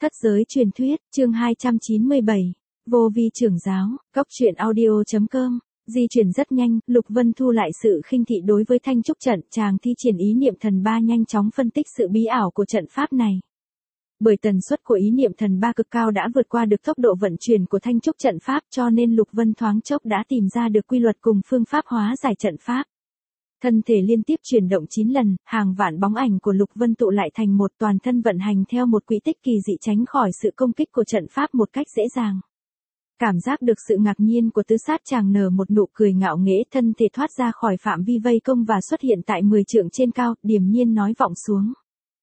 Thất giới truyền thuyết, chương 297. Vô vi trưởng giáo, góc truyện audio.com. Di chuyển rất nhanh, Lục Vân thu lại sự khinh thị đối với Thanh Trúc trận, chàng thi triển ý niệm thần ba nhanh chóng phân tích sự bí ảo của trận pháp này. Bởi tần suất của ý niệm thần ba cực cao đã vượt qua được tốc độ vận chuyển của Thanh Trúc trận pháp, cho nên Lục Vân thoáng chốc đã tìm ra được quy luật cùng phương pháp hóa giải trận pháp. Thân thể liên tiếp chuyển động 9 lần, hàng vạn bóng ảnh của Lục Vân tụ lại thành một, toàn thân vận hành theo một quỹ tích kỳ dị tránh khỏi sự công kích của trận pháp một cách dễ dàng. Cảm giác được sự ngạc nhiên của tứ sát, chàng nở một nụ cười ngạo nghễ, thân thể thoát ra khỏi phạm vi vây công và xuất hiện tại 10 trượng trên cao, điềm nhiên nói vọng xuống.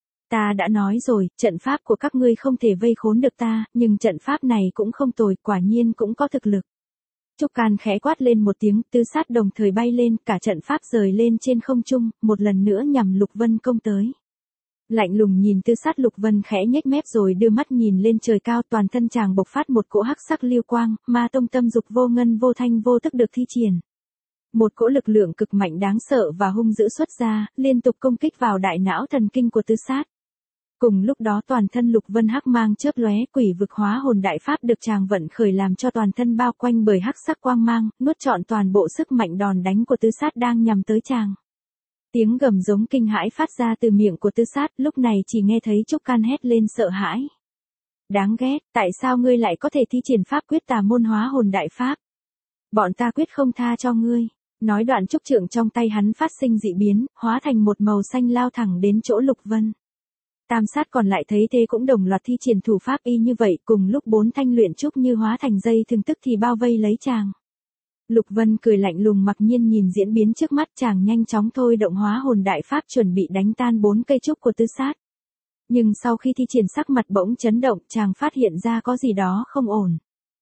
Ta đã nói rồi, trận pháp của các ngươi không thể vây khốn được ta, nhưng trận pháp này cũng không tồi, quả nhiên cũng có thực lực. Trúc Can khẽ quát lên một tiếng, tứ sát đồng thời bay lên, cả trận pháp rời lên trên không trung, một lần nữa nhằm Lục Vân công tới. Lạnh lùng nhìn tứ sát, Lục Vân khẽ nhếch mép rồi đưa mắt nhìn lên trời cao, toàn thân chàng bộc phát một cỗ hắc sắc lưu quang, ma tông tâm dục vô ngân vô thanh vô tức được thi triển. Một cỗ lực lượng cực mạnh đáng sợ và hung dữ xuất ra, liên tục công kích vào đại não thần kinh của tứ sát. Cùng lúc đó toàn thân Lục Vân hắc mang chớp lóe, quỷ vực hóa hồn đại pháp được chàng vận khởi làm cho toàn thân bao quanh bởi hắc sắc quang mang, nuốt trọn toàn bộ sức mạnh đòn đánh của tứ sát đang nhằm tới chàng. Tiếng gầm giống kinh hãi phát ra từ miệng của tứ sát, lúc này chỉ nghe thấy Trúc Can hét lên sợ hãi. Đáng ghét, tại sao ngươi lại có thể thi triển pháp quyết tà môn hóa hồn đại pháp? Bọn ta quyết không tha cho ngươi. Nói đoạn trúc trượng trong tay hắn phát sinh dị biến, hóa thành một màu xanh lao thẳng đến chỗ Lục Vân. Tam sát còn lại thấy thế cũng đồng loạt thi triển thủ pháp y như vậy, cùng lúc 4 thanh luyện trúc như hóa thành dây thừng tức thì bao vây lấy chàng. Lục Vân cười lạnh lùng mặc nhiên nhìn diễn biến trước mắt, chàng nhanh chóng thôi động hóa hồn đại pháp chuẩn bị đánh tan 4 cây trúc của tứ sát. Nhưng sau khi thi triển sắc mặt bỗng chấn động, chàng phát hiện ra có gì đó không ổn.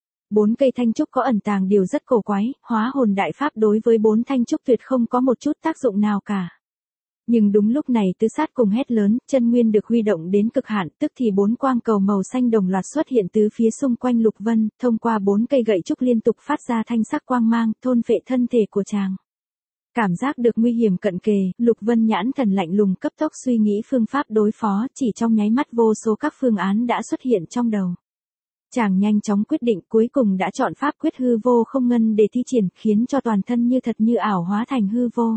4 cây thanh trúc có ẩn tàng điều rất cổ quái, hóa hồn đại pháp đối với 4 thanh trúc tuyệt không có một chút tác dụng nào cả. Nhưng đúng lúc này tứ sát cùng hét lớn, chân nguyên được huy động đến cực hạn, tức thì 4 quang cầu màu xanh đồng loạt xuất hiện từ phía xung quanh Lục Vân, thông qua 4 cây gậy trúc liên tục phát ra thanh sắc quang mang, thôn phệ thân thể của chàng. Cảm giác được nguy hiểm cận kề, Lục Vân nhãn thần lạnh lùng cấp tốc suy nghĩ phương pháp đối phó, chỉ trong nháy mắt vô số các phương án đã xuất hiện trong đầu. Chàng nhanh chóng quyết định, cuối cùng đã chọn pháp quyết hư vô không ngân để thi triển, khiến cho toàn thân như thật như ảo hóa thành hư vô.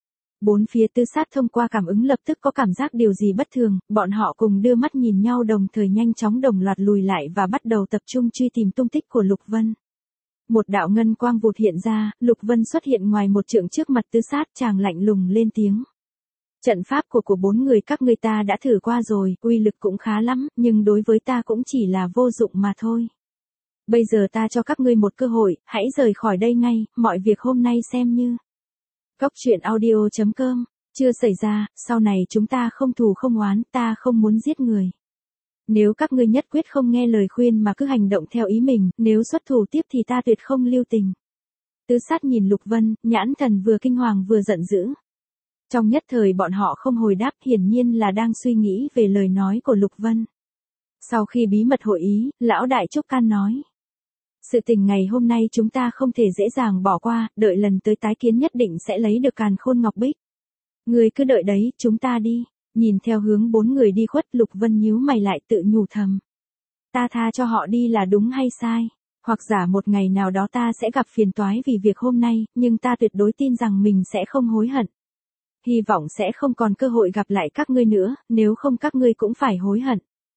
4 phía tứ sát thông qua cảm ứng lập tức có cảm giác điều gì bất thường, bọn họ cùng đưa mắt nhìn nhau đồng thời nhanh chóng đồng loạt lùi lại và bắt đầu tập trung truy tìm tung tích của Lục Vân. Một đạo ngân quang vụt hiện ra, Lục Vân xuất hiện ngoài một trượng trước mặt tứ sát, chàng lạnh lùng lên tiếng. Trận pháp của 4 người các ngươi ta đã thử qua rồi, uy lực cũng khá lắm, nhưng đối với ta cũng chỉ là vô dụng mà thôi. Bây giờ ta cho các ngươi một cơ hội, hãy rời khỏi đây ngay, mọi việc hôm nay xem như góc truyện audio.com, chưa xảy ra, sau này chúng ta không thù không oán, ta không muốn giết người. Nếu các ngươi nhất quyết không nghe lời khuyên mà cứ hành động theo ý mình, nếu xuất thủ tiếp thì ta tuyệt không lưu tình. Tứ sát nhìn Lục Vân, nhãn thần vừa kinh hoàng vừa giận dữ. Trong nhất thời bọn họ không hồi đáp, hiển nhiên là đang suy nghĩ về lời nói của Lục Vân. Sau khi bí mật hội ý, lão đại Trúc Can nói. Sự tình ngày hôm nay chúng ta không thể dễ dàng bỏ qua, đợi lần tới tái kiến nhất định sẽ lấy được càn khôn ngọc bích. Người cứ đợi đấy, chúng ta đi. Nhìn theo hướng 4 người đi khuất, Lục Vân nhíu mày lại tự nhủ thầm. Ta tha cho họ đi là đúng hay sai? Hoặc giả một ngày nào đó ta sẽ gặp phiền toái vì việc hôm nay, nhưng ta tuyệt đối tin rằng mình sẽ không hối hận. Hy vọng sẽ không còn cơ hội gặp lại các ngươi nữa, nếu không các ngươi cũng phải hối hận.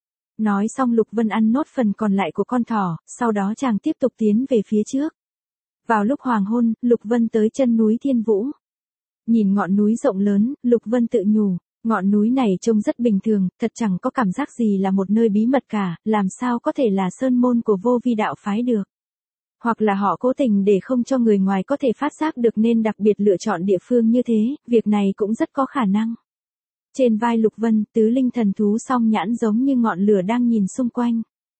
Nói xong Lục Vân ăn nốt phần còn lại của con thỏ, sau đó chàng tiếp tục tiến về phía trước. Vào lúc hoàng hôn, Lục Vân tới chân núi Thiên Vũ. Nhìn ngọn núi rộng lớn, Lục Vân tự nhủ, ngọn núi này trông rất bình thường, thật chẳng có cảm giác gì là một nơi bí mật cả, làm sao có thể là sơn môn của vô vi đạo phái được. Hoặc là họ cố tình để không cho người ngoài có thể phát giác được nên đặc biệt lựa chọn địa phương như thế, việc này cũng rất có khả năng. Trên vai Lục Vân, tứ linh thần thú song nhãn giống như ngọn lửa đang nhìn xung quanh.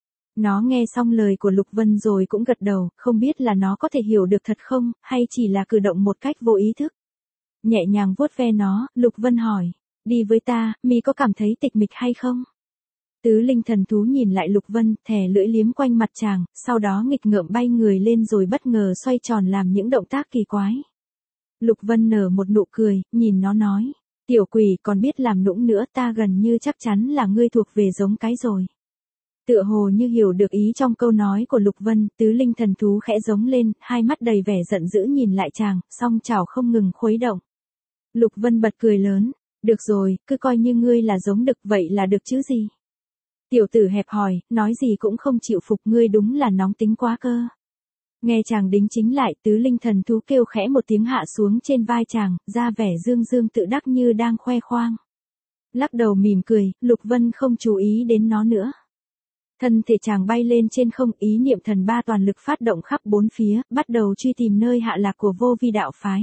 Nó nghe xong lời của Lục Vân rồi cũng gật đầu, không biết là nó có thể hiểu được thật không, hay chỉ là cử động một cách vô ý thức. Nhẹ nhàng vuốt ve nó, Lục Vân hỏi, đi với ta, mi có cảm thấy tịch mịch hay không? Tứ linh thần thú nhìn lại Lục Vân, thè lưỡi liếm quanh mặt chàng, sau đó nghịch ngợm bay người lên rồi bất ngờ xoay tròn làm những động tác kỳ quái. Lục Vân nở một nụ cười, nhìn nó nói. Tiểu quỷ còn biết làm nũng nữa, ta gần như chắc chắn là ngươi thuộc về giống cái rồi. Tựa hồ như hiểu được ý trong câu nói của Lục Vân, tứ linh thần thú khẽ giống lên, hai mắt đầy vẻ giận dữ nhìn lại chàng, song chảo không ngừng khuấy động. Lục Vân bật cười lớn, được rồi, cứ coi như ngươi là giống đực vậy là được chứ gì. Tiểu tử hẹp hòi, nói gì cũng không chịu phục, ngươi đúng là nóng tính quá cơ. Nghe chàng đính chính lại, tứ linh thần thú kêu khẽ một tiếng hạ xuống trên vai chàng, ra vẻ dương dương tự đắc như đang khoe khoang. Lắc đầu mỉm cười, Lục Vân không chú ý đến nó nữa. Thân thể chàng bay lên trên không, ý niệm thần ba toàn lực phát động khắp bốn phía, bắt đầu truy tìm nơi hạ lạc của Vô Vi đạo phái.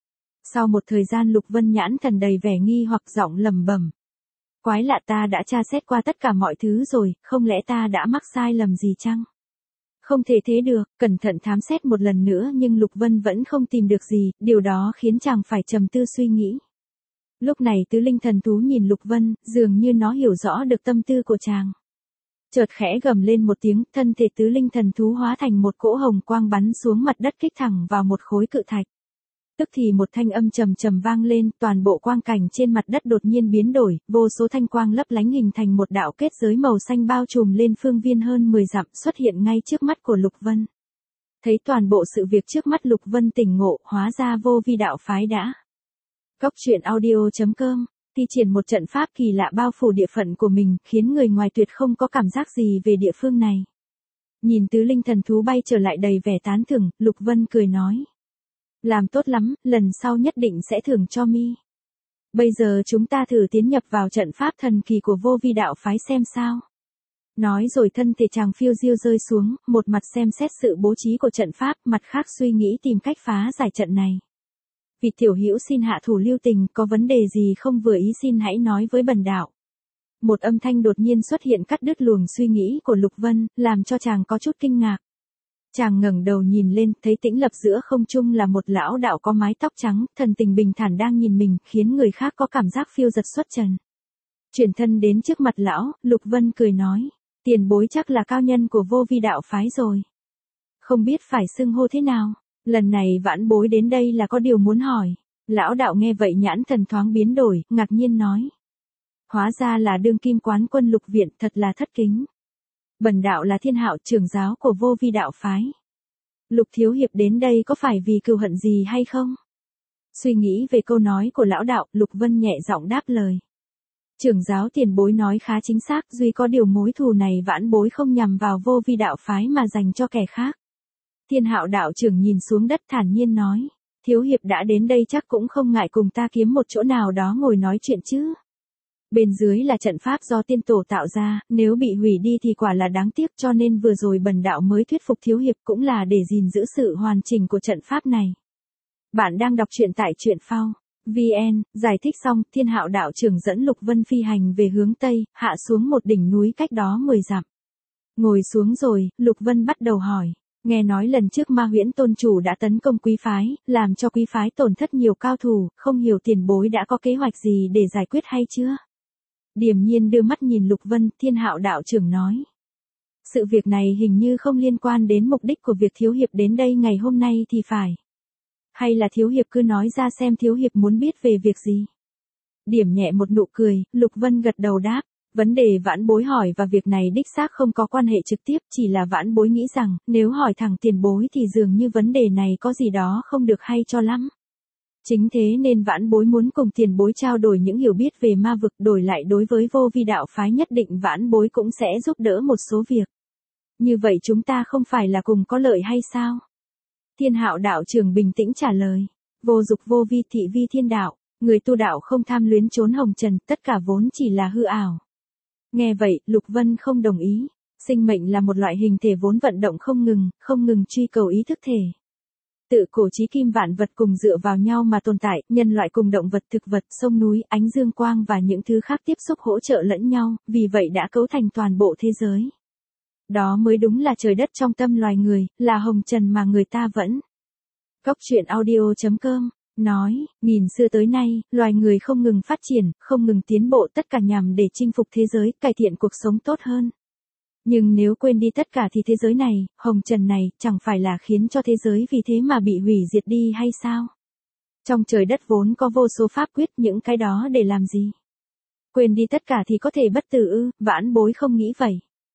Sau một thời gian Lục Vân nhãn thần đầy vẻ nghi hoặc giọng lẩm bẩm. Quái lạ, ta đã tra xét qua tất cả mọi thứ rồi, không lẽ ta đã mắc sai lầm gì chăng? Không thể thế được, cẩn thận thám xét một lần nữa nhưng Lục Vân vẫn không tìm được gì, điều đó khiến chàng phải trầm tư suy nghĩ. Lúc này tứ linh thần thú nhìn Lục Vân, dường như nó hiểu rõ được tâm tư của chàng. Chợt khẽ gầm lên một tiếng, thân thể tứ linh thần thú hóa thành một cỗ hồng quang bắn xuống mặt đất kích thẳng vào một khối cự thạch. Tức thì một thanh âm trầm trầm vang lên, toàn bộ quang cảnh trên mặt đất đột nhiên biến đổi, vô số thanh quang lấp lánh hình thành một đạo kết giới màu xanh bao trùm lên phương viên hơn 10 dặm xuất hiện ngay trước mắt của Lục Vân. Thấy toàn bộ sự việc trước mắt Lục Vân tỉnh ngộ, hóa ra Vô Vi đạo phái đã. Cóc truyện audio.com, thi triển một trận pháp kỳ lạ bao phủ địa phận của mình, khiến người ngoài tuyệt không có cảm giác gì về địa phương này. Nhìn tứ linh thần thú bay trở lại đầy vẻ tán thưởng, Lục Vân cười nói. Làm tốt lắm, lần sau nhất định sẽ thưởng cho mi. Bây giờ chúng ta thử tiến nhập vào trận pháp thần kỳ của Vô Vi đạo phái xem sao. Nói rồi thân thể chàng phiêu diêu rơi xuống, một mặt xem xét sự bố trí của trận pháp, mặt khác suy nghĩ tìm cách phá giải trận này. Vị tiểu hữu xin hạ thủ lưu tình, có vấn đề gì không vừa ý xin hãy nói với bần đạo. Một âm thanh đột nhiên xuất hiện cắt đứt luồng suy nghĩ của Lục Vân, làm cho chàng có chút kinh ngạc. Chàng ngẩng đầu nhìn lên, thấy tĩnh lập giữa không trung là một lão đạo có mái tóc trắng, thần tình bình thản đang nhìn mình, khiến người khác có cảm giác phiêu dật xuất trần. Chuyển thân đến trước mặt lão, Lục Vân cười nói, tiền bối chắc là cao nhân của Vô Vi đạo phái rồi. Không biết phải xưng hô thế nào, lần này vãn bối đến đây là có điều muốn hỏi. Lão đạo nghe vậy nhãn thần thoáng biến đổi, ngạc nhiên nói. Hóa ra là đương kim quán quân Lục viện, thật là thất kính. Bần đạo là Thiên Hạo, trưởng giáo của Vô Vi đạo phái. Lục thiếu hiệp đến đây có phải vì cừu hận gì hay không? Suy nghĩ về câu nói của lão đạo, Lục Vân nhẹ giọng đáp lời. Trưởng giáo tiền bối nói khá chính xác, duy có điều mối thù này vãn bối không nhằm vào Vô Vi đạo phái mà dành cho kẻ khác. Thiên Hạo đạo trưởng nhìn xuống đất thản nhiên nói, thiếu hiệp đã đến đây chắc cũng không ngại cùng ta kiếm một chỗ nào đó ngồi nói chuyện chứ. Bên dưới là trận pháp do tiên tổ tạo ra, nếu bị hủy đi thì quả là đáng tiếc, cho nên vừa rồi bần đạo mới thuyết phục thiếu hiệp cũng là để gìn giữ sự hoàn chỉnh của trận pháp này. Bạn đang đọc truyện tại truyện phao VN, giải thích xong, Thiên Hạo đạo trưởng dẫn Lục Vân phi hành về hướng Tây, hạ xuống một đỉnh núi cách đó 10 dặm. Ngồi xuống rồi, Lục Vân bắt đầu hỏi, nghe nói lần trước Ma Huyễn tôn chủ đã tấn công quý phái, làm cho quý phái tổn thất nhiều cao thủ, không hiểu tiền bối đã có kế hoạch gì để giải quyết hay chưa? Điềm nhiên đưa mắt nhìn Lục Vân, Thiên Hạo đạo trưởng nói. Sự việc này hình như không liên quan đến mục đích của việc thiếu hiệp đến đây ngày hôm nay thì phải. Hay là thiếu hiệp cứ nói ra xem thiếu hiệp muốn biết về việc gì. Điểm nhẹ một nụ cười, Lục Vân gật đầu đáp. Vấn đề vãn bối hỏi và việc này đích xác không có quan hệ trực tiếp, chỉ là vãn bối nghĩ rằng, nếu hỏi thẳng tiền bối thì dường như vấn đề này có gì đó không được hay cho lắm. Chính thế nên vãn bối muốn cùng tiền bối trao đổi những hiểu biết về ma vực, đổi lại đối với Vô Vi đạo phái nhất định vãn bối cũng sẽ giúp đỡ một số việc. Như vậy chúng ta không phải là cùng có lợi hay sao? Thiên Hạo đạo trưởng bình tĩnh trả lời. Vô dục vô vi thị vi thiên đạo, người tu đạo không tham luyến trốn hồng trần, tất cả vốn chỉ là hư ảo. Nghe vậy, Lục Vân không đồng ý. Sinh mệnh là một loại hình thể vốn vận động không ngừng truy cầu ý thức thể. Tự cổ chí kim vạn vật cùng dựa vào nhau mà tồn tại, nhân loại cùng động vật, thực vật, sông núi, ánh dương quang và những thứ khác tiếp xúc hỗ trợ lẫn nhau, vì vậy đã cấu thành toàn bộ thế giới. Đó mới đúng là trời đất trong tâm loài người, là hồng trần mà người ta vẫn. Cóc truyện audio.com nói, nghìn xưa tới nay, loài người không ngừng phát triển, không ngừng tiến bộ, tất cả nhằm để chinh phục thế giới, cải thiện cuộc sống tốt hơn. Nhưng nếu quên đi tất cả thì thế giới này, hồng trần này, chẳng phải là khiến cho thế giới vì thế mà bị hủy diệt đi hay sao? Trong trời đất vốn có vô số pháp quyết, những cái đó để làm gì? Quên đi tất cả thì có thể bất tử ư? Vãn bối không nghĩ vậy.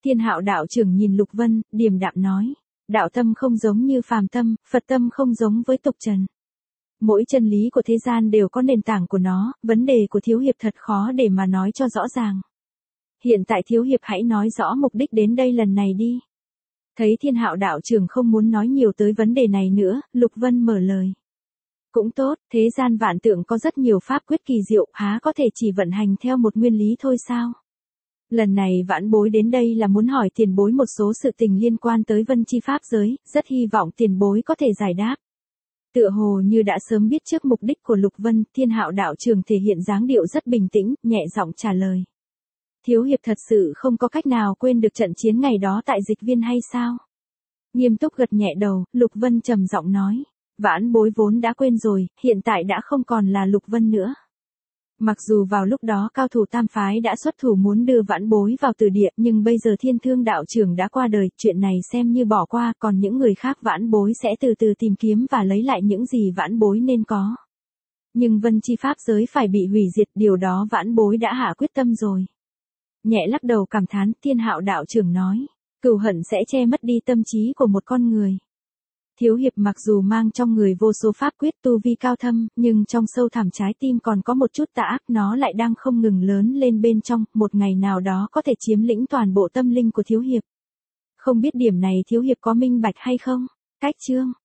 Thiên Hạo đạo trưởng nhìn Lục Vân, điềm đạm nói. Đạo tâm không giống như phàm tâm, Phật tâm không giống với tục trần. Mỗi chân lý của thế gian đều có nền tảng của nó, vấn đề của Thiếu Hiệp thật khó để mà nói cho rõ ràng. Hiện tại Thiếu Hiệp hãy nói rõ mục đích đến đây lần này đi. Thấy Thiên Hạo đạo trưởng không muốn nói nhiều tới vấn đề này nữa, Lục Vân mở lời. Cũng tốt, thế gian vạn tượng có rất nhiều pháp quyết kỳ diệu, há có thể chỉ vận hành theo một nguyên lý thôi sao? Lần này vãn bối đến đây là muốn hỏi tiền bối một số sự tình liên quan tới vân chi pháp giới, rất hy vọng tiền bối có thể giải đáp. Tựa hồ như đã sớm biết trước mục đích của Lục Vân, Thiên Hạo đạo trưởng thể hiện dáng điệu rất bình tĩnh, nhẹ giọng trả lời. Thiếu Hiệp thật sự không có cách nào quên được trận chiến ngày đó tại dịch viên hay sao? Nghiêm túc gật nhẹ đầu, Lục Vân trầm giọng nói. Vãn bối vốn đã quên rồi, hiện tại đã không còn là Lục Vân nữa. Mặc dù vào lúc đó cao thủ tam phái đã xuất thủ muốn đưa vãn bối vào tử địa, nhưng bây giờ Thiên Thương đạo trưởng đã qua đời, chuyện này xem như bỏ qua, còn những người khác vãn bối sẽ từ từ tìm kiếm và lấy lại những gì vãn bối nên có. Nhưng vân chi pháp giới phải bị hủy diệt, điều đó vãn bối đã hạ quyết tâm rồi. Nhẹ lắc đầu cảm thán, Thiên Hạo đạo trưởng nói, cừu hận sẽ che mất đi tâm trí của một con người. Thiếu Hiệp mặc dù mang trong người vô số pháp quyết tu vi cao thâm, nhưng trong sâu thẳm trái tim còn có một chút tà ác, nó lại đang không ngừng lớn lên bên trong, một ngày nào đó có thể chiếm lĩnh toàn bộ tâm linh của Thiếu Hiệp. Không biết điểm này Thiếu Hiệp có minh bạch hay không? Cách chương